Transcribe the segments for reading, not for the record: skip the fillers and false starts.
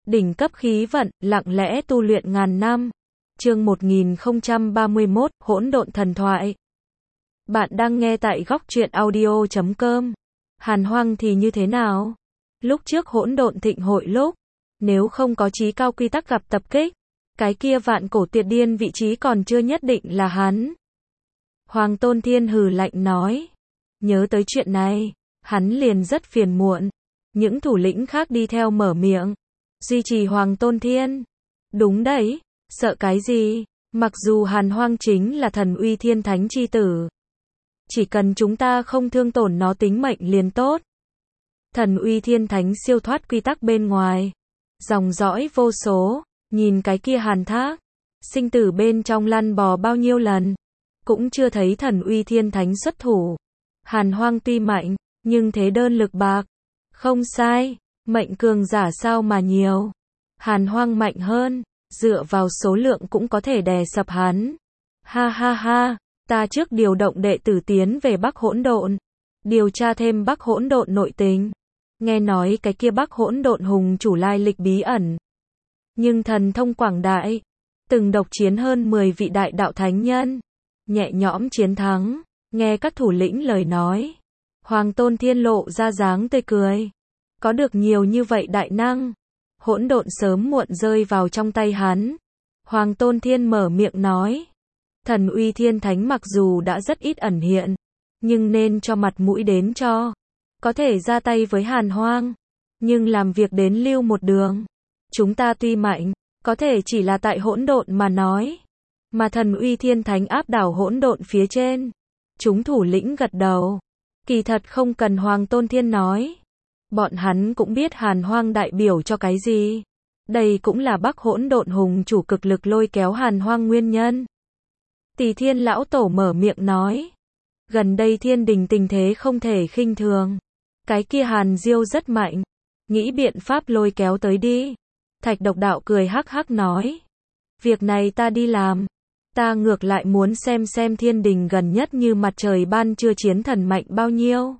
Đỉnh cấp khí vận, lặng lẽ tu luyện ngàn năm. Chương 1031, Hỗn độn thần thoại. Bạn đang nghe tại góc truyện audio.com. Hàn Hoang thì như thế nào? Lúc trước hỗn độn thịnh hội lúc, nếu không có chí cao quy tắc gặp tập kích, cái kia vạn cổ tuyệt điên vị trí còn chưa nhất định là hắn. Hoàng Tôn Thiên hừ lạnh nói. Nhớ tới chuyện này, hắn liền rất phiền muộn. Những thủ lĩnh khác đi theo mở miệng. Duy trì Hoàng Tôn Thiên. Đúng đấy, sợ cái gì? Mặc dù Hàn Hoang chính là thần uy thiên thánh chi tử. Chỉ cần chúng ta không thương tổn nó tính mệnh liền tốt. Thần uy thiên thánh siêu thoát quy tắc bên ngoài. Dòng dõi vô số, nhìn cái kia Hàn Thác. Sinh tử bên trong lăn bò bao nhiêu lần. Cũng chưa thấy thần uy thiên thánh xuất thủ. Hàn Hoang tuy mạnh, nhưng thế đơn lực bạc. Không sai, mệnh cường giả sao mà nhiều. Hàn Hoang mạnh hơn, dựa vào số lượng cũng có thể đè sập hắn. Ha ha ha, ta trước điều động đệ tử tiến về Bắc Hỗn Độn, điều tra thêm Bắc Hỗn Độn nội tình. Nghe nói cái kia Bắc Hỗn Độn hùng chủ lai lịch bí ẩn, nhưng thần thông quảng đại, từng độc chiến hơn 10 vị đại đạo thánh nhân, nhẹ nhõm chiến thắng. Nghe các thủ lĩnh lời nói, Hoàng Tôn Thiên lộ ra dáng tươi cười. Có được nhiều như vậy đại năng, hỗn độn sớm muộn rơi vào trong tay hắn. Hoàng Tôn Thiên mở miệng nói, thần uy thiên thánh mặc dù đã rất ít ẩn hiện, nhưng nên cho mặt mũi đến cho. Có thể ra tay với Hàn Hoang, nhưng làm việc đến lưu một đường. Chúng ta tuy mạnh, có thể chỉ là tại hỗn độn mà nói. Mà thần uy thiên thánh áp đảo hỗn độn phía trên. Chúng thủ lĩnh gật đầu. Kỳ thật không cần Hoàng Tôn Thiên nói. Bọn hắn cũng biết Hàn Hoang đại biểu cho cái gì. Đây cũng là Bắc Hỗn Độn hùng chủ cực lực lôi kéo Hàn Hoang nguyên nhân. Tỳ Thiên lão tổ mở miệng nói. Gần đây thiên đình tình thế không thể khinh thường. Cái kia Hàn Diêu rất mạnh. Nghĩ biện pháp lôi kéo tới đi. Thạch Độc Đạo cười hắc hắc nói. Việc này ta đi làm. Ta ngược lại muốn xem thiên đình gần nhất như mặt trời ban trưa chiến thần mạnh bao nhiêu.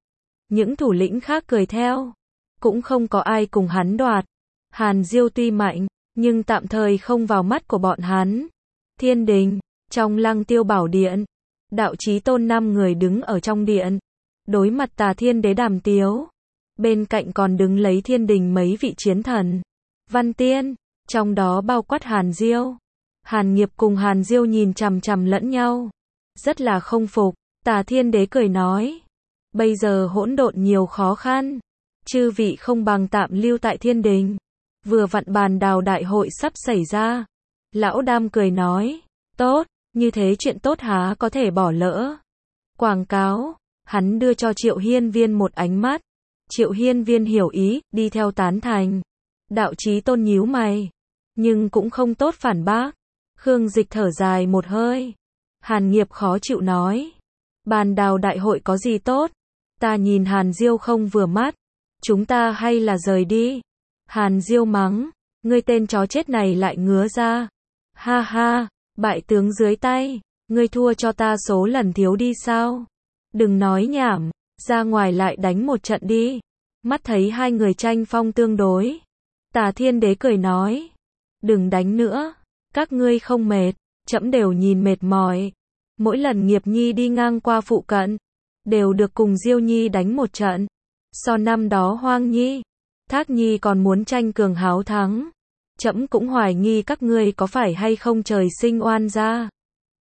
Những thủ lĩnh khác cười theo. Cũng không có ai cùng hắn đoạt. Hàn Diêu tuy mạnh, nhưng tạm thời không vào mắt của bọn hắn. Thiên đình, trong Lăng Tiêu Bảo Điện, Đạo Chí Tôn 5 người đứng ở trong điện. Đối mặt Tà Thiên Đế đàm tiếu. Bên cạnh còn đứng lấy thiên đình mấy vị chiến thần. Văn Tiên, trong đó bao quát Hàn Diêu. Hàn Nghiệp cùng Hàn Diêu nhìn chằm chằm lẫn nhau. Rất là không phục. Tà Thiên Đế cười nói. Bây giờ hỗn độn nhiều khó khăn. Chư vị không bằng tạm lưu tại thiên đình. Vừa vặn bàn đào đại hội sắp xảy ra. Lão Đam cười nói. Tốt, như thế chuyện tốt há có thể bỏ lỡ. Quảng cáo. Hắn đưa cho Triệu Hiên Viên một ánh mắt. Triệu Hiên Viên hiểu ý, đi theo tán thành. Đạo Chí Tôn nhíu mày. Nhưng cũng không tốt phản bác. Khương Dịch thở dài một hơi. Hàn Nghiệp khó chịu nói. Bàn đào đại hội có gì tốt? Ta nhìn Hàn Diêu không vừa mắt. Chúng ta hay là rời đi. Hàn Diêu mắng. Ngươi tên chó chết này lại ngứa ra. Ha ha, bại tướng dưới tay. Ngươi thua cho ta số lần thiếu đi sao? Đừng nói nhảm, ra ngoài lại đánh một trận đi. Mắt thấy hai người tranh phong tương đối. Tà Thiên Đế cười nói. Đừng đánh nữa. Các ngươi không mệt, trẫm đều nhìn mệt mỏi. Mỗi lần Nghiệp Nhi đi ngang qua phụ cận, đều được cùng Diêu Nhi đánh một trận. So năm đó Hoang Nhi, Thác Nhi còn muốn tranh cường háo thắng. Trẫm cũng hoài nghi các ngươi có phải hay không trời sinh oan gia.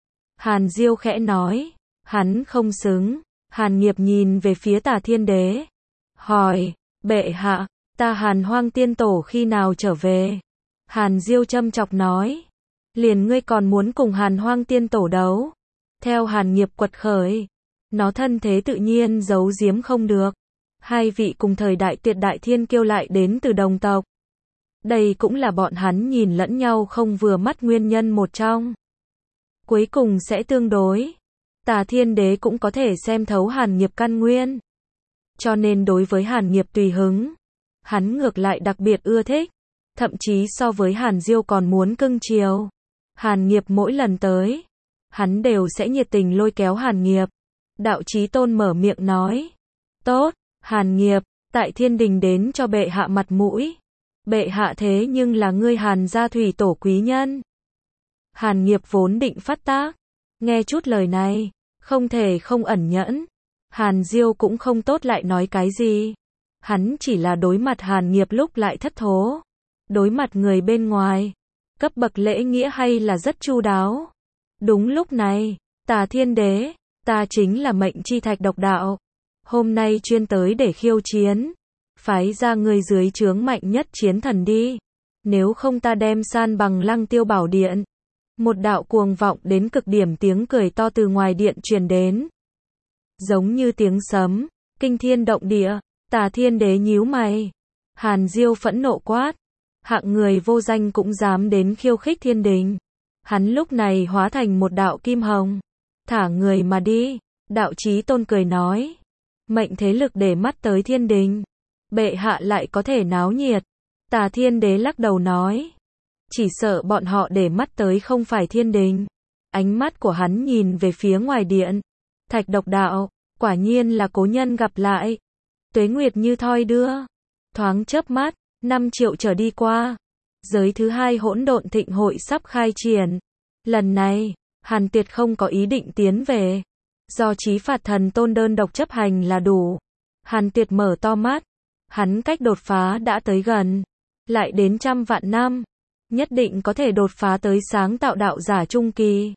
Hàn Diêu khẽ nói, hắn không xứng. Hàn Nghiệp nhìn về phía Tà Thiên Đế, hỏi, bệ hạ, ta Hàn Hoang tiên tổ khi nào trở về? Hàn Diêu châm chọc nói, liền ngươi còn muốn cùng Hàn Hoang tiên tổ đấu. Theo Hàn Nghiệp quật khởi, nó thân thế tự nhiên giấu giếm không được. Hai vị cùng thời đại tuyệt đại thiên kiêu lại đến từ đồng tộc. Đây cũng là bọn hắn nhìn lẫn nhau không vừa mắt nguyên nhân một trong. Cuối cùng sẽ tương đối. Tà Thiên Đế cũng có thể xem thấu Hàn Nghiệp căn nguyên. Cho nên đối với Hàn Nghiệp tùy hứng, hắn ngược lại đặc biệt ưa thích. Thậm chí so với Hàn Diêu còn muốn cưng chiều. Hàn Nghiệp mỗi lần tới, hắn đều sẽ nhiệt tình lôi kéo Hàn Nghiệp. Đạo Chí Tôn mở miệng nói. Tốt, Hàn Nghiệp, tại thiên đình đến cho bệ hạ mặt mũi. Bệ hạ thế nhưng là ngươi Hàn gia thủy tổ quý nhân. Hàn Nghiệp vốn định phát tác, nghe chút lời này, không thể không ẩn nhẫn. Hàn Diêu cũng không tốt lại nói cái gì. Hắn chỉ là đối mặt Hàn Nghiệp lúc lại thất thố. Đối mặt người bên ngoài, cấp bậc lễ nghĩa hay là rất chu đáo. Đúng lúc này, Tà Thiên Đế, ta chính là mệnh chi thạch độc đạo. Hôm nay chuyên tới để khiêu chiến. Phái ra người dưới trướng mạnh nhất chiến thần đi. Nếu không ta đem san bằng Lăng Tiêu Bảo Điện. Một đạo cuồng vọng đến cực điểm tiếng cười to từ ngoài điện truyền đến. Giống như tiếng sấm, kinh thiên động địa. Tà Thiên Đế nhíu mày. Hàn Diêu phẫn nộ quát. Hạng người vô danh cũng dám đến khiêu khích thiên đình. Hắn lúc này hóa thành một đạo kim hồng. Thả người mà đi. Đạo Chí Tôn cười nói. Mệnh thế lực để mắt tới thiên đình. Bệ hạ lại có thể náo nhiệt. Tà Thiên Đế lắc đầu nói. Chỉ sợ bọn họ để mắt tới không phải thiên đình. Ánh mắt của hắn nhìn về phía ngoài điện. Thạch độc đạo, quả nhiên là cố nhân gặp lại. Tuế nguyệt như thoi đưa. Thoáng chớp mắt, 5 triệu trở đi qua. Giới thứ 2 hỗn độn thịnh hội sắp khai triển. Lần này, Hàn Tiệt không có ý định tiến về. Do Chí Phạt Thần Tôn đơn độc chấp hành là đủ. Hàn Tiệt mở to mắt. Hắn cách đột phá đã tới gần. Lại đến 100 vạn năm. Nhất định có thể đột phá tới sáng tạo đạo giả trung kỳ.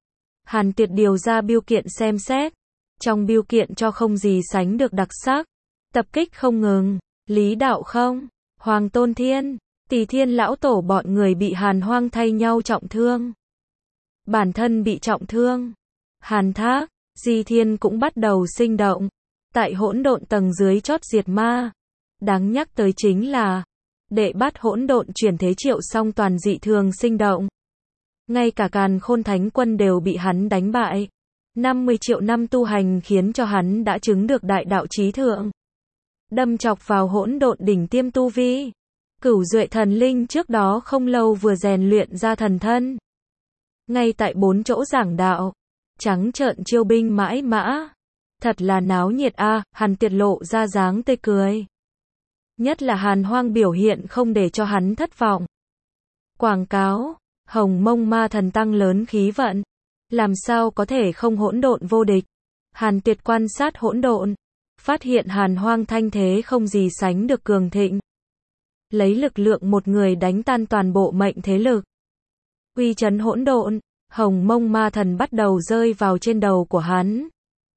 Hàn Tiệt điều ra biêu kiện xem xét. Trong biêu kiện cho không gì sánh được đặc sắc. Tập kích không ngừng. Lý Đạo Không, Hoàng Tôn Thiên, Tỳ Thiên Lão Tổ bọn người bị Hàn Hoang thay nhau trọng thương. Bản thân bị trọng thương. Hàn Thác, Di Thiên cũng bắt đầu sinh động. Tại hỗn độn tầng dưới chót diệt ma. Đáng nhắc tới chính là Đệ Bát hỗn độn chuyển thế Triệu Song toàn dị thường sinh động. Ngay cả Càn Khôn Thánh Quân đều bị hắn đánh bại. 50 triệu năm tu hành khiến cho hắn đã chứng được đại đạo chí thượng. Đâm chọc vào hỗn độn đỉnh tiêm tu vi. Cửu Duệ thần linh trước đó không lâu vừa rèn luyện ra thần thân. Ngay tại 4 chỗ giảng đạo, trắng trợn chiêu binh mãi mã. Thật là náo nhiệt a. Hàn Tiệt lộ ra dáng tươi cười. Nhất là Hàn Hoang biểu hiện không để cho hắn thất vọng. Quảng cáo, Hồng Mông Ma Thần tăng lớn khí vận. Làm sao có thể không hỗn độn vô địch. Hàn Tiệt quan sát hỗn độn. Phát hiện Hàn Hoang thanh thế không gì sánh được cường thịnh. Lấy lực lượng một người đánh tan toàn bộ mệnh thế lực. Uy chấn hỗn độn, Hồng Mông Ma Thần bắt đầu rơi vào trên đầu của hắn.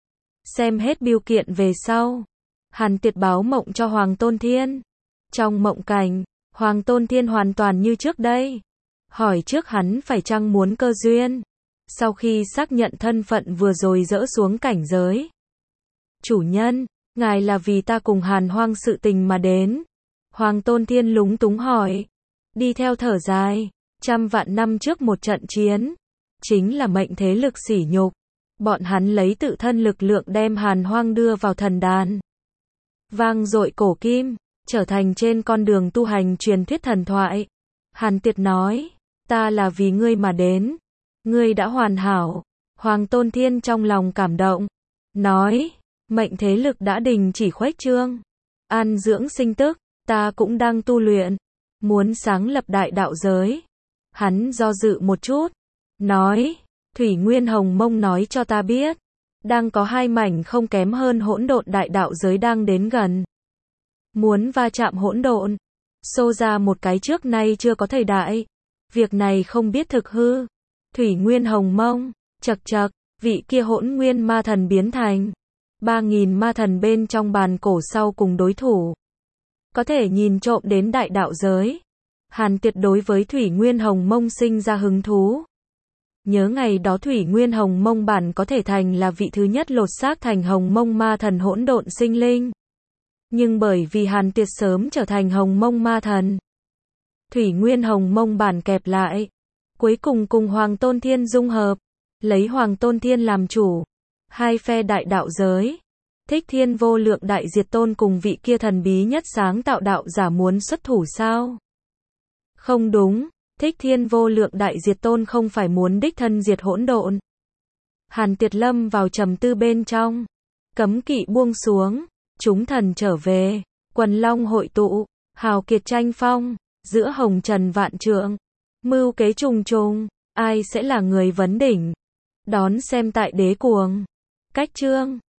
Xem hết biêu kiện về sau. Hàn Tiệt báo mộng cho Hoàng Tôn Thiên. Trong mộng cảnh, Hoàng Tôn Thiên hoàn toàn như trước đây. Hỏi trước hắn phải chăng muốn cơ duyên. Sau khi xác nhận thân phận vừa rồi dỡ xuống cảnh giới. Chủ nhân, ngài là vì ta cùng Hàn Hoang sự tình mà đến. Hoàng Tôn Thiên lúng túng hỏi. Đi theo thở dài. 100 vạn năm trước một trận chiến. Chính là mệnh thế lực sỉ nhục. Bọn hắn lấy tự thân lực lượng đem Hàn Hoang đưa vào thần đàn. Vang dội cổ kim. Trở thành trên con đường tu hành truyền thuyết thần thoại. Hàn Tiệt nói. Ta là vì ngươi mà đến. Ngươi đã hoàn hảo. Hoàng Tôn Thiên trong lòng cảm động. Nói. Mệnh thế lực đã đình chỉ khuếch trương. An dưỡng sinh tức. Ta cũng đang tu luyện. Muốn sáng lập đại đạo giới. Hắn do dự một chút. Nói. Thủy Nguyên Hồng Mông nói cho ta biết. Đang có 2 mảnh không kém hơn hỗn độn đại đạo giới đang đến gần. Muốn va chạm hỗn độn. Xô ra một cái trước nay chưa có thời đại. Việc này không biết thực hư. Thủy Nguyên Hồng Mông. Chậc chậc. Vị kia hỗn nguyên ma thần biến thành 3.000 ma thần bên trong bàn cổ sau cùng đối thủ. Có thể nhìn trộm đến đại đạo giới. Hàn Tiệt đối với Thủy Nguyên Hồng Mông sinh ra hứng thú. Nhớ ngày đó Thủy Nguyên Hồng Mông bản có thể thành là vị thứ nhất lột xác thành Hồng Mông ma thần hỗn độn sinh linh. Nhưng bởi vì Hàn Tiệt sớm trở thành Hồng Mông ma thần. Thủy Nguyên Hồng Mông bản kẹp lại. Cuối cùng cùng Hoàng Tôn Thiên dung hợp. Lấy Hoàng Tôn Thiên làm chủ. 2 phe đại đạo giới. Thích Thiên Vô Lượng Đại Diệt Tôn cùng vị kia thần bí nhất sáng tạo đạo giả muốn xuất thủ sao? Không đúng, Thích Thiên Vô Lượng Đại Diệt Tôn không phải muốn đích thân diệt hỗn độn. Hàn Tiệt lâm vào trầm tư bên trong. Cấm kỵ buông xuống, chúng thần trở về, quần long hội tụ, hào kiệt tranh phong. giữa hồng trần vạn trượng, mưu kế trùng trùng, ai sẽ là người vấn đỉnh? Đón xem tại Đế Cuồng. Cách chương